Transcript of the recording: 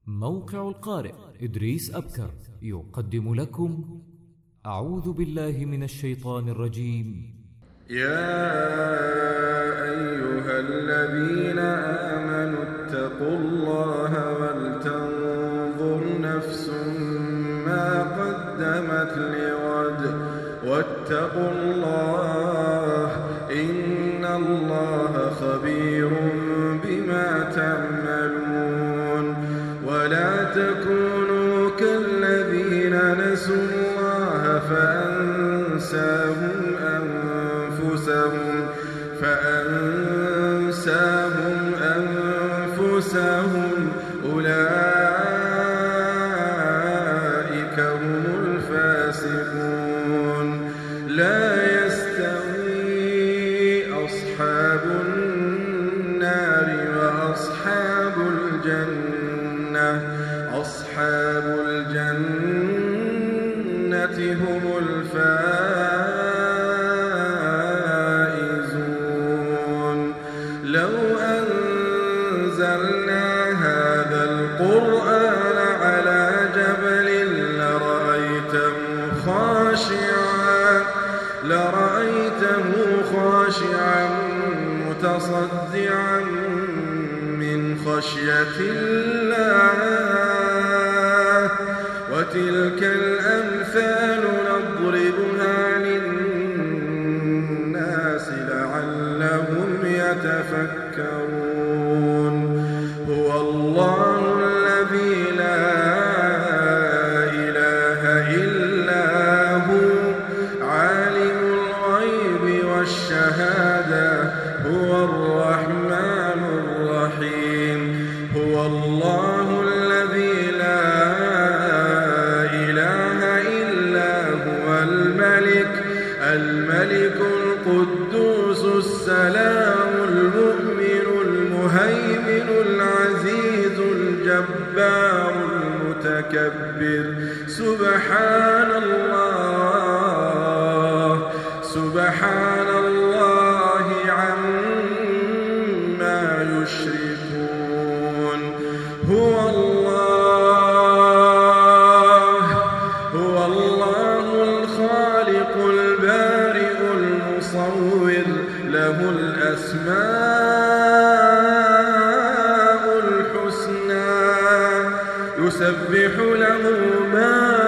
موقع القارئ إدريس أبكر يقدم لكم أعوذ بالله من الشيطان الرجيم. يا أيها الذين آمنوا اتقوا الله ولتنظر نفس ما قدمت لغد واتقوا الله إن الله خبير بما تعملون. ولا تكونوا كالذين نسوا الله فأنساهم أنفسهم أولئك هم الفاسقون. لا يستوي أصحاب النار وأصحاب الجنة هم الفائزون. لو أنزلنا هذا القرآن على جبل لرأيته خاشعا متصدعا من خشية الله. وتلك الأمثال نضربها للناس لعلهم يتفكرون. هو الله الذي لا إله إلا هو عالم الغيب والشهادة هو الرحمن الرحيم. هو الله الذي لا الملك القدوس السلام المؤمن المهيمن العزيز الجبار المتكبر. سبحان الله عما يشركون. هو الله الخالق البارئ المصور له الأسماء الحسنى يسبح له ما